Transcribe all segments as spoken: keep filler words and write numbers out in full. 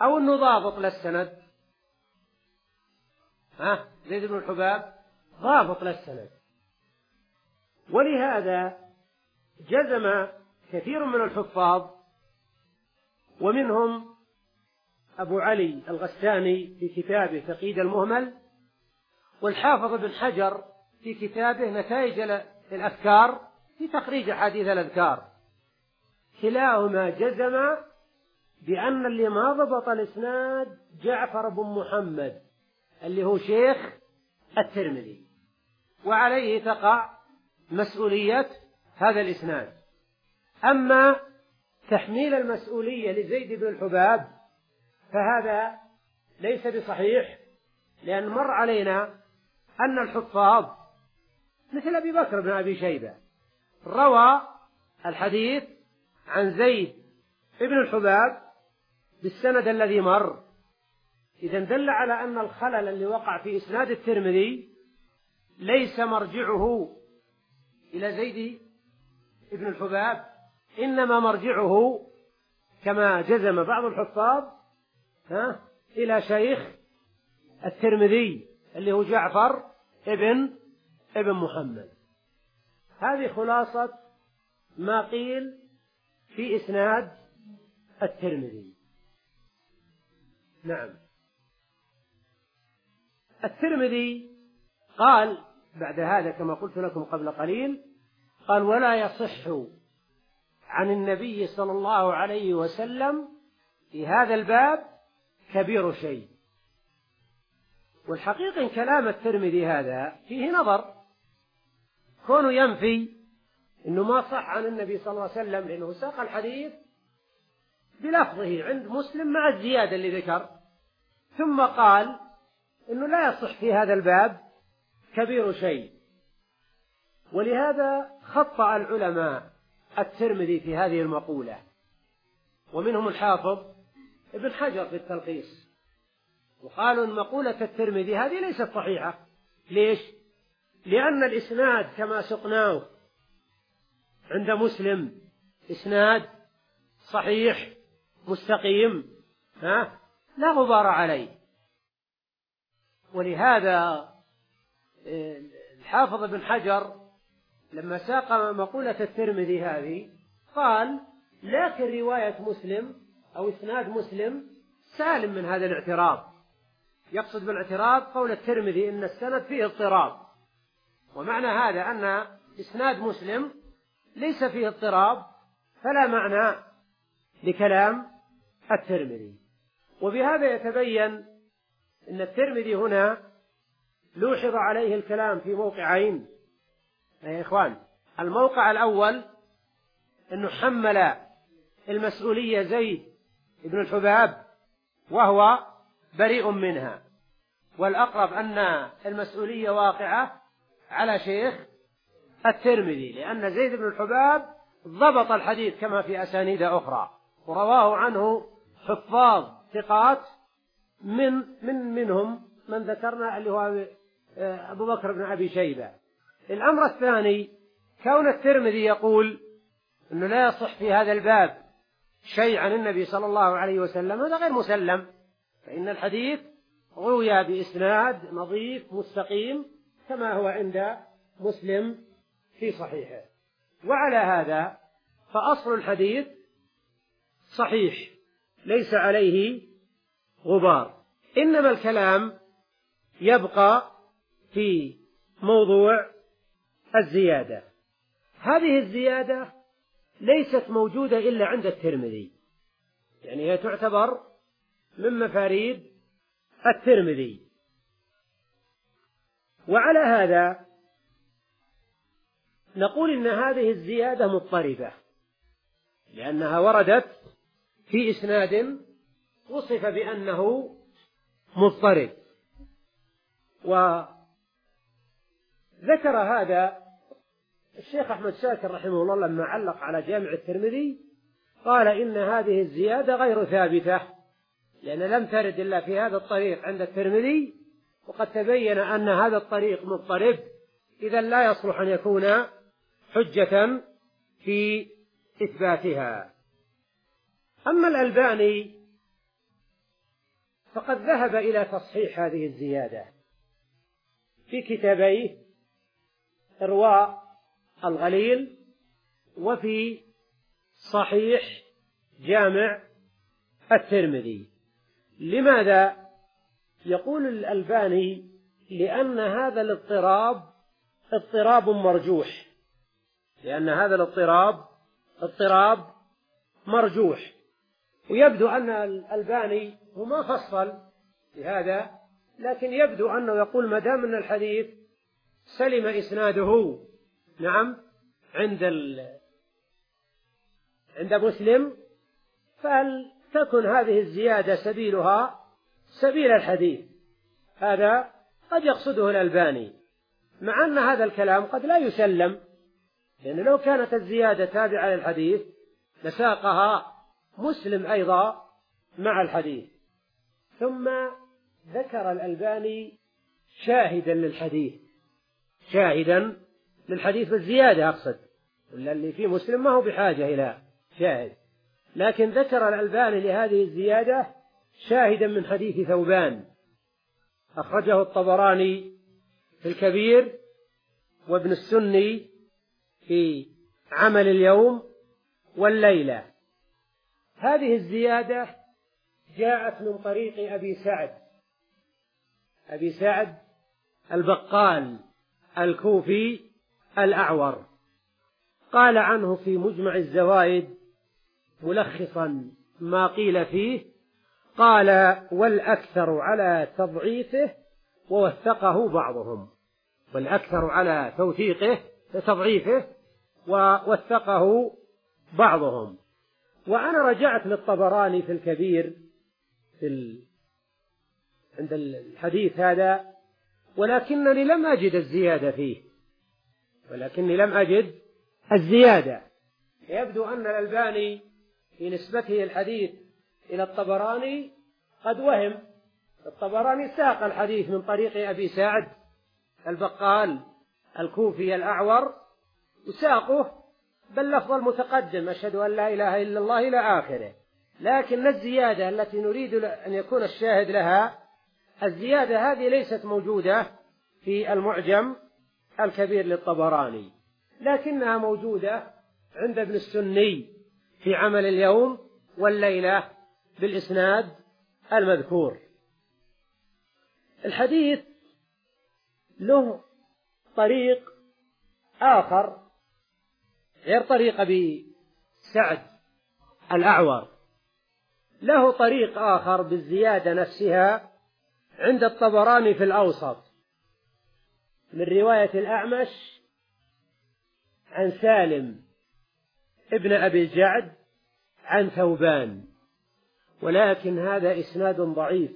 أو أنه ضابط للسند؟ ها زيد بن الحباب ضابط للسند. ولهذا جزم كثير من الحفاظ ومنهم أبو علي الغساني في كتابه تقييد المهمل، والحافظ بن حجر في كتابه نتائج الأذكار في تخريج أحاديث الأذكار، كلاهما جزم بأن اللي ما ضبط الإسناد جعفر بن محمد اللي هو شيخ الترمذي، وعليه تقع مسؤولية هذا الإسناد. أما تحميل المسؤولية لزيد بن الحباب فهذا ليس بصحيح، لأن مر علينا أن الحفاظ مثل أبي بكر بن أبي شيبة روى الحديث عن زيد بن الحباب بالسند الذي مر، إذا دل على أن الخلل اللي وقع في إسناد الترمذي ليس مرجعه إلى زيد بن الحباب، إنما مرجعه كما جزم بعض الحفاظ ها إلى شيخ الترمذي اللي هو جعفر ابن ابن محمد. هذه خلاصة ما قيل في إسناد الترمذي. نعم. الترمذي قال بعد هذا كما قلت لكم قبل قليل، قال: ولا يصح عن النبي صلى الله عليه وسلم في هذا الباب كبير شيء. والحقيقة إن كلام الترمذي هذا فيه نظر، كونه ينفي إنه ما صح عن النبي صلى الله عليه وسلم لأنه ساق الحديث بلفظه عند مسلم مع الزيادة اللي ذكر، ثم قال إنه لا يصح في هذا الباب كبير شيء. ولهذا خطأ العلماء الترمذي في هذه المقولة، ومنهم الحافظ ابن حجر في التلخيص، وقالوا إن مقولة الترمذي هذه ليست صحيحة. ليش؟ لأن الإسناد كما سقناه عند مسلم إسناد صحيح مستقيم ها لا غبار عليه. ولهذا الحافظ ابن حجر لما ساق مقولة الترمذي هذه قال: لكن رواية مسلم أو إسناد مسلم سالم من هذا الاعتراض. يقصد بالاعتراض قول الترمذي إن السند فيه اضطراب، ومعنى هذا أن إسناد مسلم ليس فيه اضطراب، فلا معنى لكلام الترمذي. وبهذا يتبين أن الترمذي هنا لوحظ عليه الكلام في موقعين يا إخوان. الموقع الأول أنه حمل المسؤولية زيد بن الحباب وهو بريء منها، والأقرب أن المسؤولية واقعة على شيخ الترمذي، لأن زيد بن الحباب ضبط الحديث كما في أسانيد أخرى، ورواه عنه حفاظ ثقات من من منهم من ذكرنا اللي هو أبو بكر بن أبي شيبة. الأمر الثاني كون الترمذي يقول أنه لا يصح في هذا الباب شيء عن النبي صلى الله عليه وسلم، هذا غير مسلم، فإن الحديث روي بإسناد نظيف مستقيم كما هو عند مسلم في صحيحه. وعلى هذا فأصل الحديث صحيح ليس عليه غبار، إنما الكلام يبقى في موضوع الزيادة. هذه الزيادة ليست موجودة إلا عند الترمذي، يعني هي تعتبر من مفاريد الترمذي. وعلى هذا نقول إن هذه الزيادة مضطربة، لأنها وردت في إسناد وصف بأنه مضطرب. وذكر هذا الشيخ أحمد شاكر رحمه الله لما علق على جامع الترمذي، قال إن هذه الزيادة غير ثابتة، لأن لم ترد إلا في هذا الطريق عند الترمذي، وقد تبين أن هذا الطريق مضطرب، إذن لا يصلح أن يكون حجة في إثباتها. أما الألباني فقد ذهب إلى تصحيح هذه الزيادة في كتابيه إرواء الغليل وفي صحيح جامع الترمذي. لماذا؟ يقول الألباني: لأن هذا الاضطراب اضطراب مرجوح، لأن هذا الاضطراب اضطراب مرجوح. ويبدو أن الألباني هو ما فصل بهذا، لكن يبدو أنه يقول ما دام أن الحديث سلم إسناده نعم عند ال... عند مسلم، فلتكن هذه الزيادة سبيلها سبيل الحديث. هذا قد يقصده الألباني، مع أن هذا الكلام قد لا يسلم، لأن لو كانت الزيادة تابعة للحديث لساقها مسلم أيضا مع الحديث. ثم ذكر الألباني شاهدا للحديث، شاهدا للحديث بالزيادة أقصد، ولا اللي في مسلم ما هو بحاجة إلى شاهد، لكن ذكر الألباني لهذه الزيادة شاهدا من حديث ثوبان أخرجه الطبراني في الكبير وابن السني في عمل اليوم والليلة. هذه الزيادة جاءت من طريق أبي سعد أبي سعد البقال الكوفي الأعور. قال عنه في مجمع الزوائد ملخصا ما قيل فيه، قال: والأكثر على تضعيفه ووثقه بعضهم، والأكثر على توثيقه وتضعيفه ووثقه بعضهم. وأنا رجعت للطبراني في الكبير في ال... عند الحديث هذا، ولكنني لم أجد الزيادة فيه، ولكني لم أجد الزيادة. يبدو أن الألباني في نسبته الحديث إلى الطبراني قد وهم. الطبراني ساق الحديث من طريق أبي سعد البقال الكوفي الأعور، وساقه باللفظ المتقدم: أشهد أن لا إله إلا الله إلى آخره. لكن الزيادة التي نريد أن يكون الشاهد لها، الزيادة هذه ليست موجودة في المعجم الكبير للطبراني، لكنها موجودة عند ابن السني في عمل اليوم والليلة بالإسناد المذكور. الحديث له طريق آخر غير طريق أبي سعد الأعور، له طريق آخر بالزيادة نفسها عند الطبراني في الأوسط من رواية الأعمش عن سالم ابن أبي الجعد عن ثوبان، ولكن هذا إسناد ضعيف،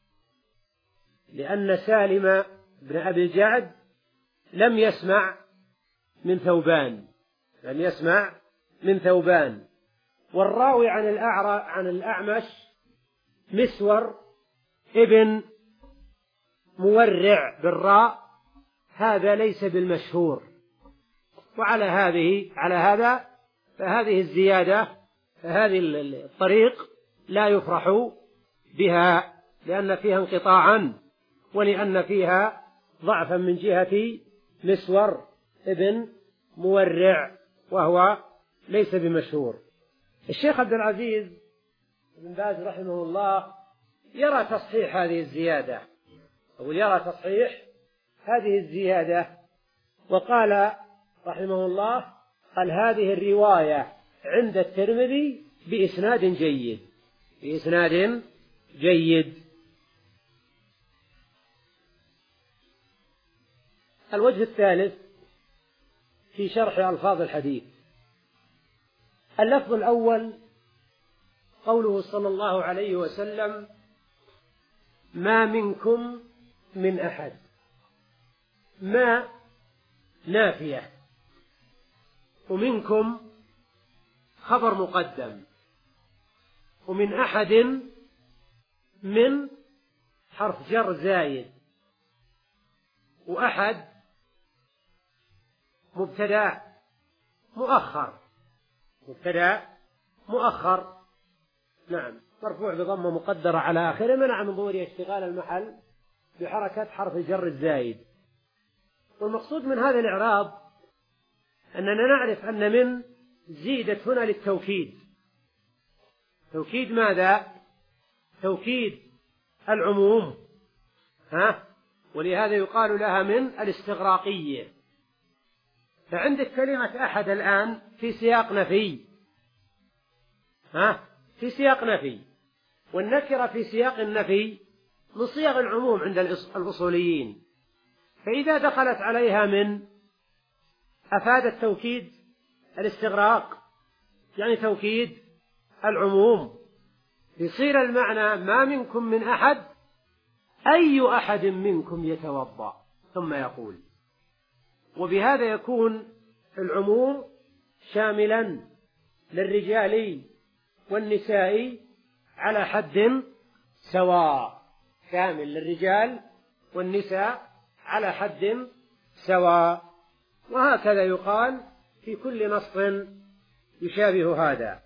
لأن سالم ابن أبي الجعد لم يسمع من ثوبان لم يسمع من ثوبان والراوي عن الأعرى عن الأعمش مسور ابن مورع بالراء، هذا ليس بالمشهور. وعلى هذه على هذا فهذه الزيادة فهذه الطريق لا يفرح بها، لأن فيها انقطاعا ولأن فيها ضعفا من جهة مسور ابن مورع، وهو ليس بمشهور. الشيخ عبد العزيز بن باز رحمه الله يرى تصحيح هذه الزيادة، أو يرى تصحيح هذه الزيادة، وقال رحمه الله: قال هذه الرواية عند الترمذي بإسناد جيد بإسناد جيد. الوجه الثالث في شرح ألفاظ الحديث. اللفظ الأول قوله صلى الله عليه وسلم: ما منكم من أحد. ما نافية، ومنكم خبر مقدم، ومن أحد من حرف جر زايد، وأحد مبتدأ مؤخر مبتدأ مؤخر نعم مرفوع بضمة مقدرة على آخره منع من ظهور اشتغال المحل بحركة حرف الجر الزايد. والمقصود من هذا الإعراب أننا نعرف أن من زيدت هنا للتوكيد. توكيد ماذا؟ توكيد العموم، ها؟ ولهذا يقال لها من الاستغراقية. فعندك كلمة أحد الآن في سياق نفي، ها؟ في سياق نفي، والنكرة في سياق النفي من صيغ العموم عند الأصوليين، فإذا دخلت عليها من أفادت توكيد الاستغراق، يعني توكيد العموم، يصير المعنى ما منكم من أحد، أي أحد منكم يتوضأ ثم يقول. وبهذا يكون العموم شاملا للرجال والنساء على حد سواء، شامل للرجال والنساء على حد سواء. وهكذا يقال في كل نص يشابه هذا.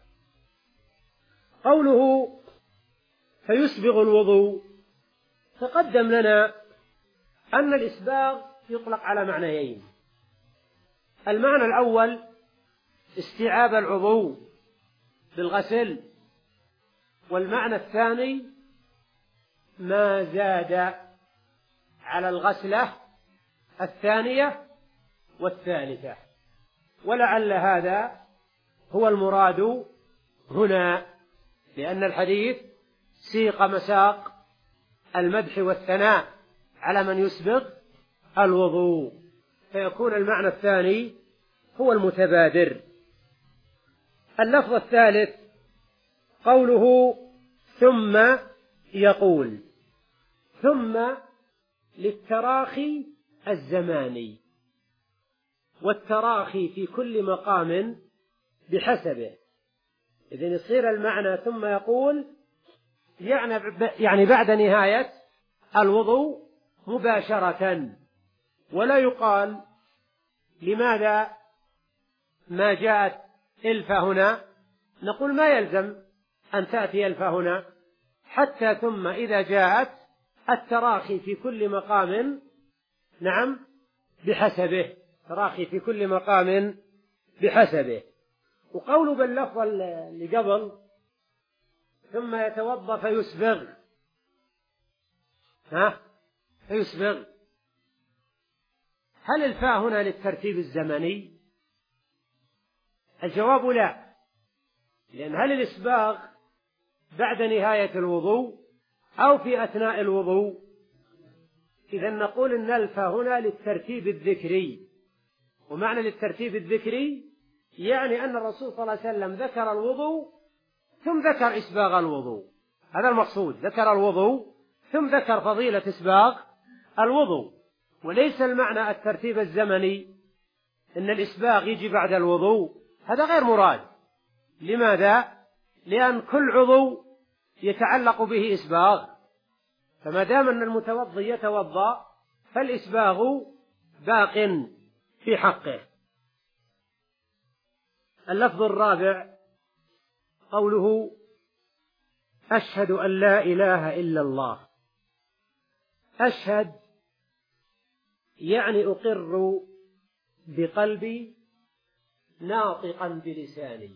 قوله فيسبغ الوضوء، تقدم لنا أن الإسباغ يطلق على معنيين. المعنى الأول استيعاب العضو بالغسل، والمعنى الثاني ما زاد على الغسلة الثانية والثالثة، ولعل هذا هو المراد هنا، لأن الحديث سيق مساق المدح والثناء على من يسبغ الوضوء، فيكون المعنى الثاني هو المتبادر. اللفظ الثالث قوله ثم يقول، ثم للتراخي الزماني، والتراخي في كل مقام بحسبه. إذن يصير المعنى ثم يقول يعني بعد نهاية الوضوء مباشرة، ولا يقال لماذا ما جاءت إلف هنا، نقول ما يلزم أن تأتي إلف هنا، حتى ثم إذا جاءت التراخي في كل مقام نعم بحسبه، تراخي في كل مقام بحسبه. وقول باللفظ اللي قبل ثم يتوضأ فيسبغ، ها فيسبغ، هل الفاء هنا للترتيب الزمني؟ الجواب لا، لأن هل الإسباغ بعد نهاية الوضوء أو في أثناء الوضوء؟ إذن نقول إن الفاء هنا للترتيب الذكري. ومعنى للترتيب الذكري يعني أن الرسول صلى الله عليه وسلم ذكر الوضوء ثم ذكر إسباغ الوضوء، هذا المقصود، ذكر الوضوء ثم ذكر فضيلة إسباغ الوضوء، وليس المعنى الترتيب الزمني إن الإسباغ يجي بعد الوضوء، هذا غير مراد. لماذا؟ لأن كل عضو يتعلق به إسباغ، فما دام أن المتوضي يتوضأ فالإسباغ باق في حقه. اللفظ الرابع قوله أشهد أن لا إله إلا الله. أشهد يعني أقر بقلبي ناطقا بلساني،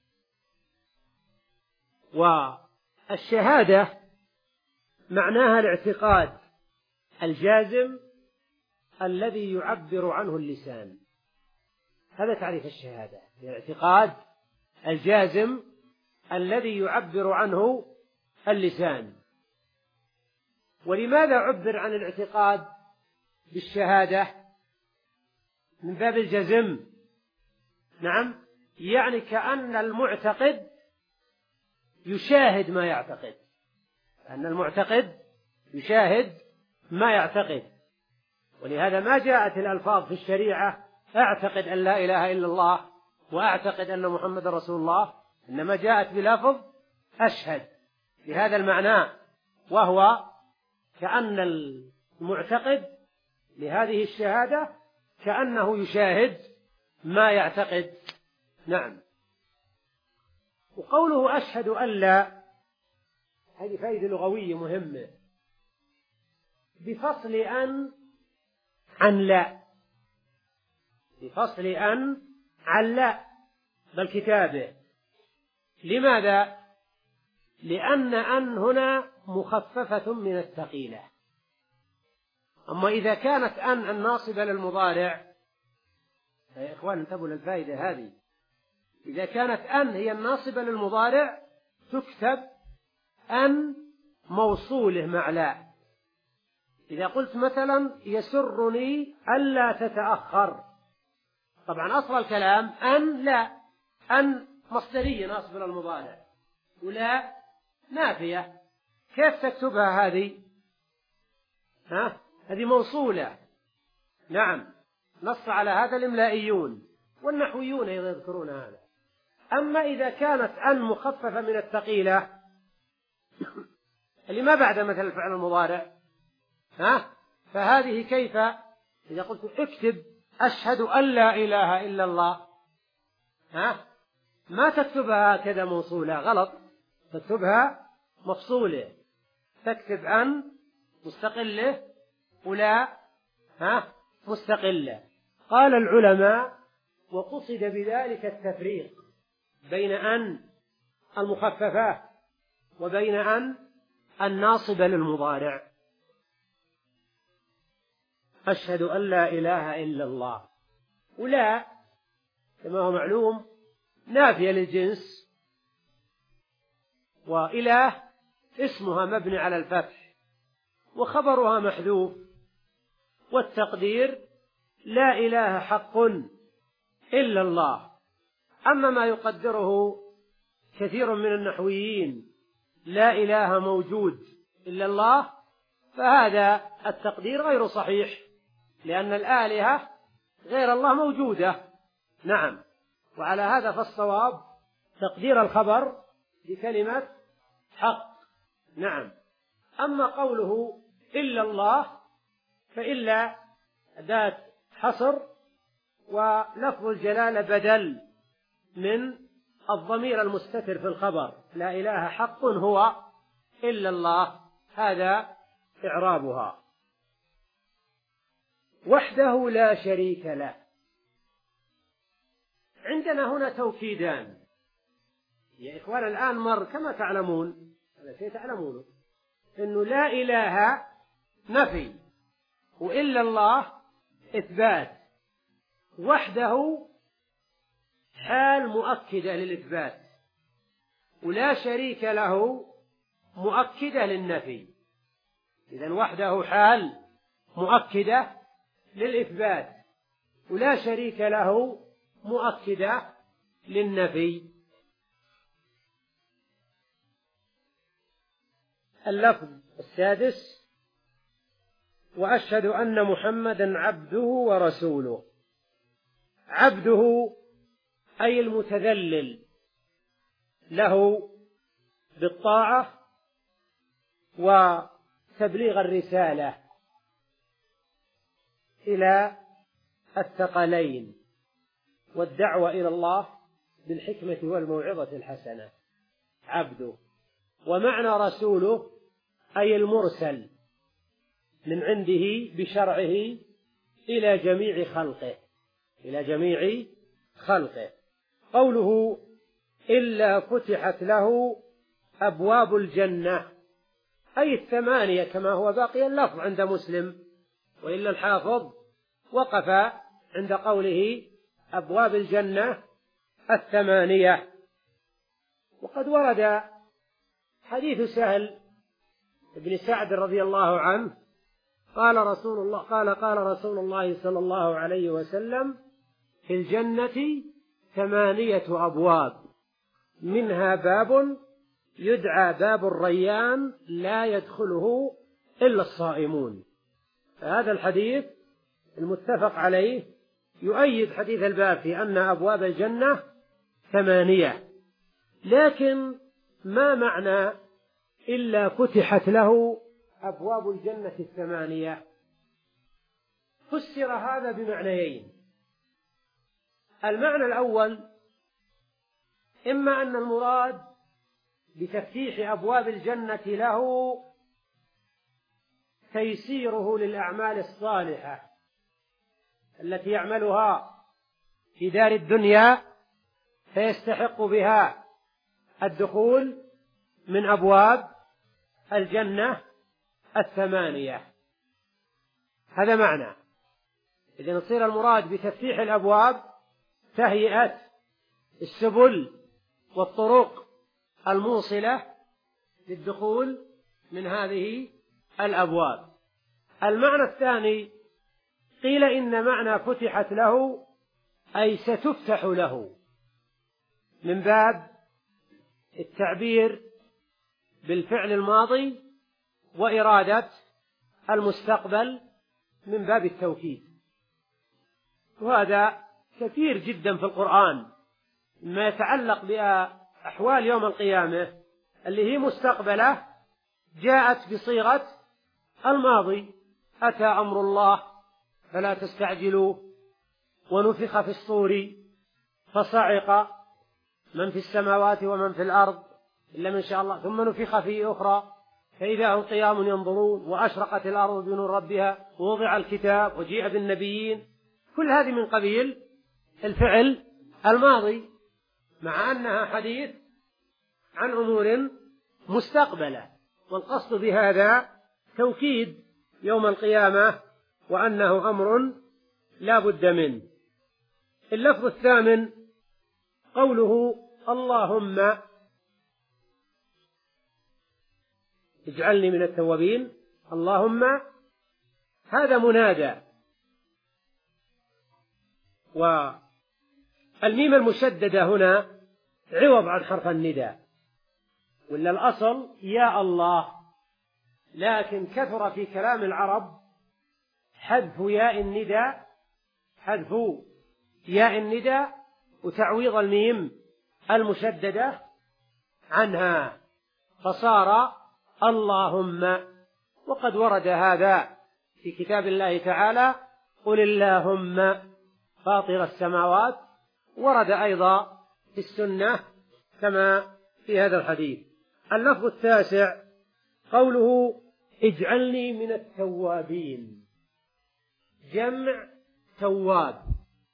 والشهادة معناها الاعتقاد الجازم الذي يعبر عنه اللسان، هذا تعريف الشهادة، الاعتقاد الجازم الذي يعبر عنه اللسان. ولماذا عبر عن الاعتقاد بالشهادة؟ من باب الجزم، نعم، يعني كأن المعتقد يشاهد ما يعتقد، أن المعتقد يشاهد ما يعتقد. ولهذا ما جاءت الألفاظ في الشريعة أعتقد أن لا إله إلا الله وأعتقد أن محمد رسول الله، إنما جاءت بلفظ أشهد بهذا المعنى، وهو كأن المعتقد لهذه الشهادة كأنه يشاهد ما يعتقد. نعم. وقوله أشهد أن لا هذه فائدة لغوية مهمة، بفصل أن عن لا، بفصل أن عن لا بالكتابة. لماذا؟ لأن أن هنا مخففة من الثقيلة. أما إذا كانت أن الناصبة للمضارع، يا إخوان انتبهوا للفائدة هذه، إذا كانت أن هي الناصبة للمضارع تكتب أن موصوله مع لا. إذا قلت مثلا يسرني ألا تتأخر، طبعا أصل الكلام أن لا، أن مصدرية ناصبة للمضارع ولا نافية، كيف تكتبها هذه؟ ها؟ هذه موصولة. نعم، نص على هذا الإملائيون والنحويون أيضا يذكرون هذا. أما إذا كانت أن مخففة من الثقيلة اللي ما بعد مثل الفعل المضارع، ها؟ فهذه كيف؟ إذا قلت اكتب أشهد أن لا إله إلا الله، ها؟ ما تكتبها هكذا موصولة، غلط، تكتبها مفصولة، تكتب أن مستقلة ولا ها مستقلة. قال العلماء وقصد بذلك التفريق بين أن المخففة وبين أن الناصبة للمضارع. أشهد أن لا إله إلا الله، ولا كما هو معلوم نافية للجنس، وإله اسمها مبني على الفتح وخبرها محذوف، والتقدير لا إله حق إلا الله. أما ما يقدره كثير من النحويين لا إله موجود إلا الله، فهذا التقدير غير صحيح، لأن الآلهة غير الله موجودة. نعم، وعلى هذا فالصواب تقدير الخبر بكلمة حق. نعم. أما قوله إلا الله فإلا أداة حصر، ولفظ الجلالة بدل من الضمير المستتر في الخبر، لا إله حق هو إلا الله، هذا إعرابها. وحده لا شريك له، عندنا هنا توكيدان يا إخوان. الآن مر كما تعلمون، هذا شيء تعلمونه، إنه لا إله نفي، وإلا الله إثبات، وحده حال مؤكدة للإثبات، ولا شريك له مؤكدة للنفي. إذن وحده حال مؤكدة للإثبات، ولا شريك له مؤكدة للنفي. اللفظ السادس: وأشهد أن محمدا عبده ورسوله. عبده أي المتذلل له بالطاعة وتبليغ الرسالة إلى الثقلين والدعوة إلى الله بالحكمة والموعظة الحسنة، عبده. ومعنى رسوله أي المرسل من عنده بشرعه إلى جميع خلقه، إلى جميع خلقه. قوله إلا فتحت له أبواب الجنة، أي الثمانية كما هو باقي اللفظ عند مسلم، وإلا الحافظ وقف عند قوله أبواب الجنة الثمانية. وقد ورد حديث سهل بن سعد رضي الله عنه قال رسول الله قال قال رسول الله صلى الله عليه وسلم: في الجنة ثمانية أبواب، منها باب يدعى باب الريان لا يدخله إلا الصائمون. فهذا الحديث المتفق عليه يؤيد حديث الباب في أن أبواب الجنة ثمانية. لكن ما معنى إلا فتحت له أبواب الجنة الثمانية؟ فسر هذا بمعنيين. المعنى الأول: إما أن المراد بتفتيح أبواب الجنة له تيسيره للأعمال الصالحة التي يعملها في دار الدنيا فيستحق بها الدخول من أبواب الجنة الثمانية. هذا معنى. إذن يصير المراد بتفتيح الأبواب تهيئة السبل والطرق الموصلة للدخول من هذه الأبواب. المعنى الثاني قيل إن معنى فتحت له أي ستفتح له، من باب التعبير بالفعل الماضي وإرادة المستقبل من باب التوكيد. وهذا كثير جدا في القرآن ما يتعلق بأحوال يوم القيامة اللي هي مستقبلة جاءت بصيغة الماضي: أتى أمر الله فلا تستعجلوه، ونفخ في الصور فصعق من في السماوات ومن في الأرض إلا من شاء الله، ثم نفخ فيه أخرى فإذا هم قيام ينظرون، وأشرقت الأرض بنور ربها، ووضع الكتاب وجيء بالنبيين. كل هذه من قبيل الفعل الماضي، مع أنها حديث عن أمور مستقبلة، والقصد بهذا توكيد يوم القيامة وأنه أمر لا بد منه. اللفظ الثامن قوله: اللهم اجعلني من التوابين. اللهم هذا منادى، والميم المشددة هنا عوض عن حرف النداء، ولا الأصل يا الله، لكن كثر في كلام العرب حذف ياء النداء حذف ياء النداء وتعويض الميم المشددة عنها، فصار اللهم. وقد ورد هذا في كتاب الله تعالى: قل اللهم فاطر السماوات. ورد أيضا في السنة كما في هذا الحديث. اللفظ التاسع قوله: اجعلني من التوابين. جمع تواب،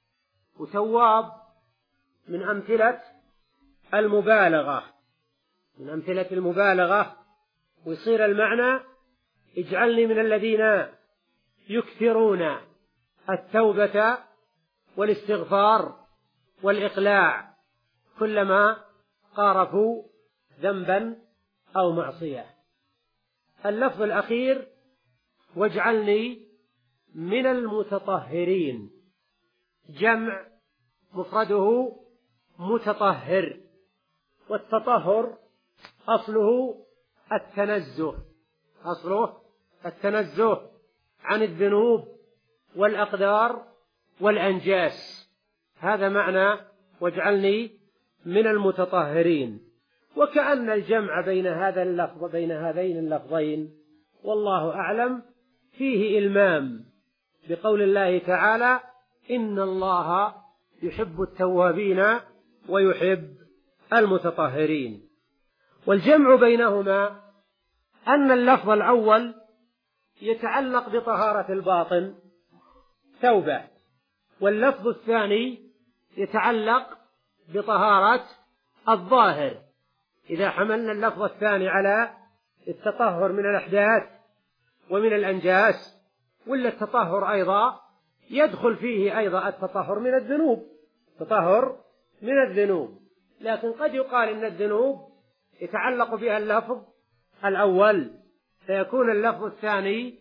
وتواب من أمثلة المبالغة من أمثلة المبالغة ويصير المعنى: اجعلني من الذين يكثرون التوبة والاستغفار والإقلاع كلما قارفوا ذنبا أو معصية. اللفظ الأخير: واجعلني من المتطهرين. جمع مفرده متطهر، والتطهر أصله التنزه أصله التنزه عن الذنوب والأقدار والأنجاس. هذا معنى واجعلني من المتطهرين. وكأن الجمع بين هذا اللفظ بين هذين اللفظين والله أعلم فيه إلمام بقول الله تعالى: إن الله يحب التوابين ويحب المتطهرين. والجمع بينهما أن اللفظ الأول يتعلق بطهارة الباطن توبة، واللفظ الثاني يتعلق بطهارة الظاهر. إذا حملنا اللفظ الثاني على التطهر من الأحداث ومن الأنجاس، ولا التطهر أيضا يدخل فيه أيضا التطهر من الذنوب تطهر من الذنوب لكن قد يقال إن الذنوب يتعلق بها اللفظ الأول، فيكون اللفظ الثاني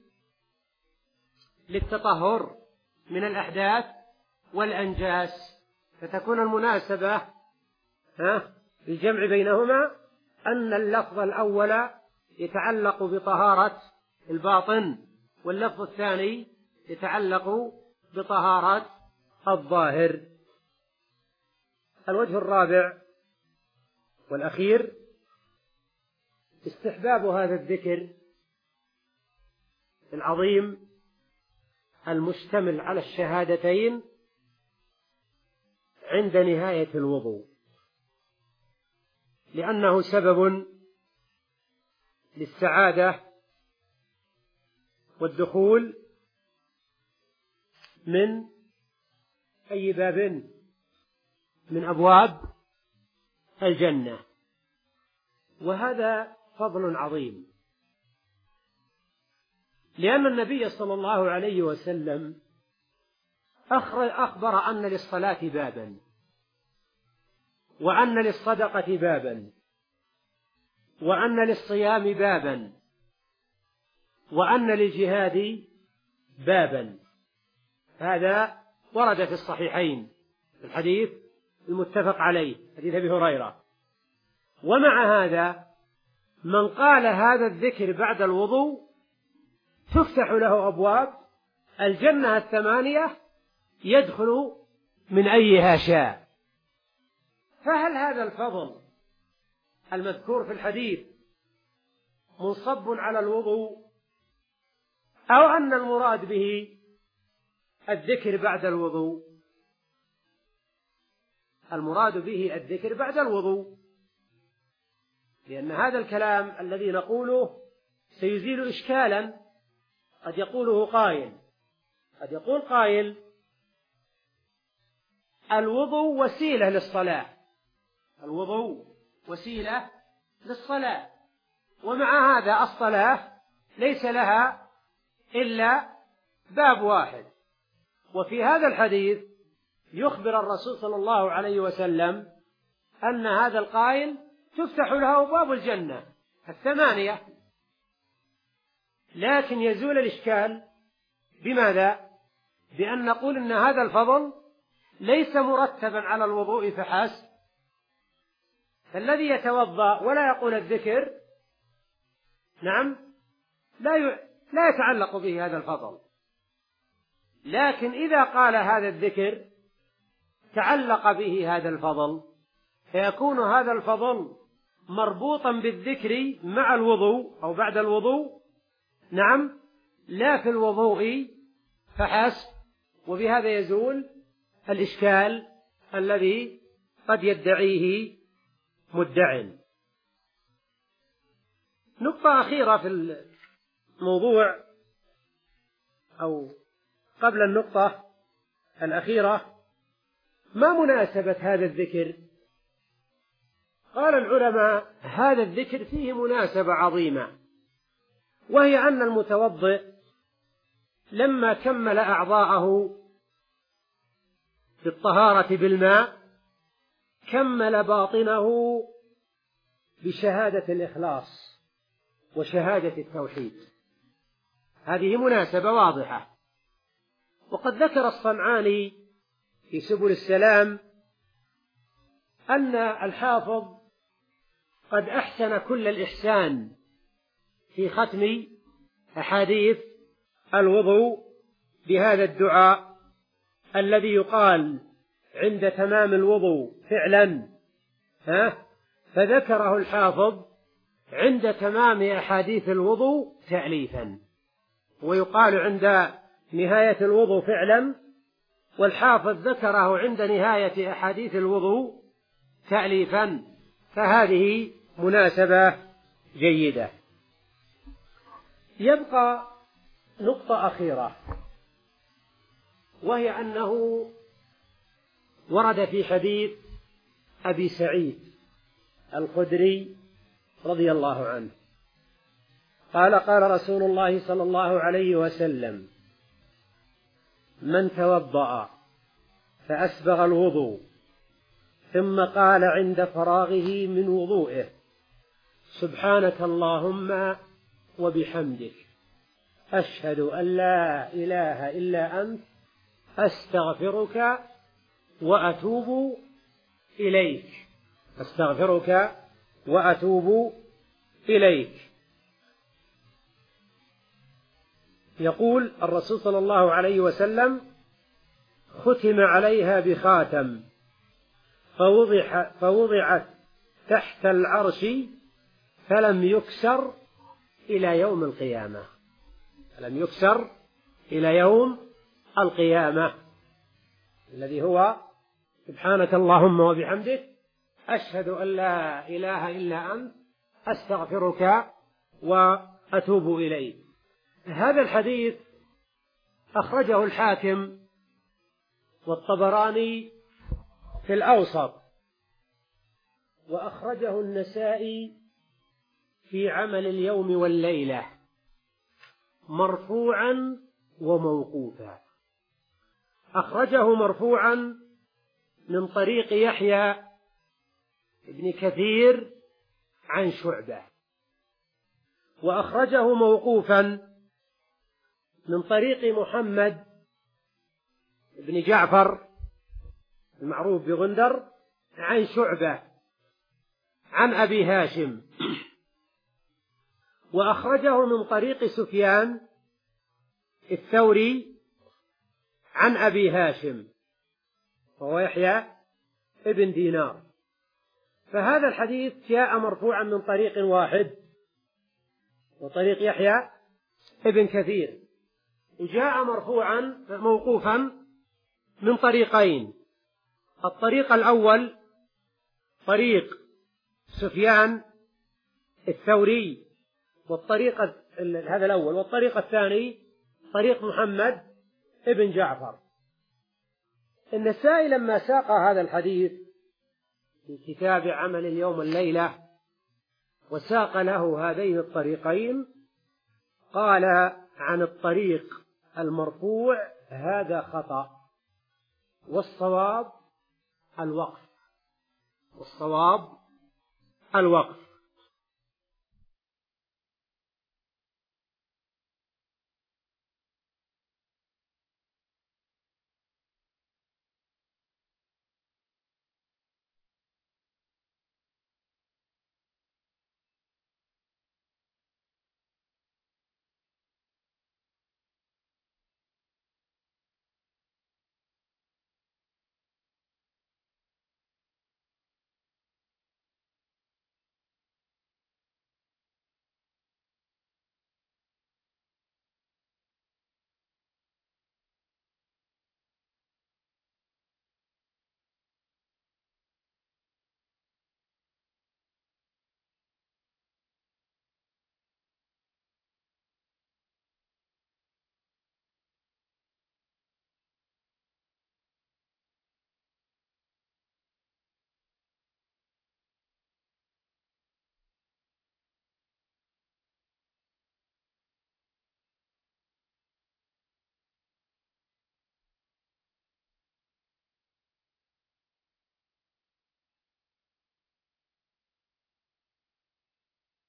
للتطهر من الأحداث والأنجاس، فتكون المناسبة ها الجمع بينهما أن اللفظ الأول يتعلق بطهارة الباطن، واللفظ الثاني يتعلق بطهارة الظاهر. الوجه الرابع والأخير استحباب هذا الذكر العظيم المشتمل على الشهادتين عند نهاية الوضوء، لأنه سبب للسعادة والدخول من أي باب من أبواب الجنة. وهذا فضل عظيم، لأن النبي صلى الله عليه وسلم أخبر أن للصلاة بابا، وأن للصدقة بابا، وأن للصيام بابا، وأن للجهاد بابا. هذا ورد في الصحيحين في الحديث المتفق عليه، حديث أبي هريرة. ومع هذا من قال هذا الذكر بعد الوضوء تفتح له أبواب الجنة الثمانية يدخل من أيها شاء. فهل هذا الفضل المذكور في الحديث منصب على الوضوء، أو أن المراد به الذكر بعد الوضوء؟ المراد به الذكر بعد الوضوء، لأن هذا الكلام الذي نقوله سيزيل إشكالا قد يقوله قائل. قد يقول قائل الوضوء وسيلة للصلاة، الوضوء وسيلة للصلاة، ومع هذا الصلاة ليس لها إلا باب واحد. وفي هذا الحديث يخبر الرسول صلى الله عليه وسلم أن هذا القائل تفتح له أبواب الجنة الثمانية. لكن يزول الإشكال بماذا؟ بأن نقول إن هذا الفضل ليس مرتبا على الوضوء فحسب، فالذي يتوضأ ولا يقول الذكر نعم لا ي... لا يتعلق به هذا الفضل. لكن إذا قال هذا الذكر تعلق به هذا الفضل، فيكون هذا الفضل مربوطا بالذكر مع الوضوء أو بعد الوضوء نعم لا في الوضوء فحسب. وبهذا يزول الإشكال الذي قد يدعيه مدع. نقطة أخيرة في الموضوع أو قبل النقطة الأخيرة، ما مناسبة هذا الذكر؟ قال العلماء هذا الذكر فيه مناسبة عظيمة، وهي أن المتوضئ لما كمل أعضاءه في الطهارة بالماء كمل باطنه بشهادة الإخلاص وشهادة التوحيد. هذه مناسبة واضحة. وقد ذكر الصنعاني في سبل السلام أن الحافظ قد أحسن كل الإحسان في ختم أحاديث الوضوء بهذا الدعاء الذي يقال عند تمام الوضوء فعلا، ها فذكره الحافظ عند تمام أحاديث الوضوء تأليفا، ويقال عند نهاية الوضوء فعلا، والحافظ ذكره عند نهاية أحاديث الوضوء تأليفا. فهذه مناسبة جيدة. يبقى نقطة أخيرة، وهي أنه ورد في حديث أبي سعيد الخدري رضي الله عنه قال قال رسول الله صلى الله عليه وسلم من توضأ فأسبغ الوضوء ثم قال عند فراغه من وضوئه سبحانك اللهم وبحمدك أشهد أن لا إله إلا أنت أستغفرك وأتوب إليك أستغفرك وأتوب إليك. يقول الرسول صلى الله عليه وسلم ختم عليها بخاتم فوضع فوضعت تحت العرش فلم يكسر إلى يوم القيامة فلم يكسر إلى يوم القيامة الذي هو سبحانك اللهم وبحمدك أشهد أن لا إله إلا أنت أستغفرك وأتوب إليك. هذا الحديث أخرجه الحاكم والطبراني في الأوسط، وأخرجه النسائي في عمل اليوم والليلة مرفوعا وموقوفا. أخرجه مرفوعا من طريق يحيى بن كثير عن شعبة، وأخرجه موقوفا من طريق محمد بن جعفر المعروف بغندر عن شعبة عن أبي هاشم، وأخرجه من طريق سفيان الثوري عن أبي هاشم وهو يحيى ابن دينار. فهذا الحديث جاء مرفوعا من طريق واحد وطريق يحيى ابن كثير، وجاء مرفوعا موقوفا من طريقين. الطريق الأول طريق سفيان الثوري، والطريق هذا الأول، والطريق الثاني طريق محمد ابن جعفر. النسائي لما ساق هذا الحديث في كتاب عمل اليوم والليلة وساق له هذين الطريقين قال عن الطريق المرفوع هذا خطأ، والصواب الوقف، والصواب الوقف.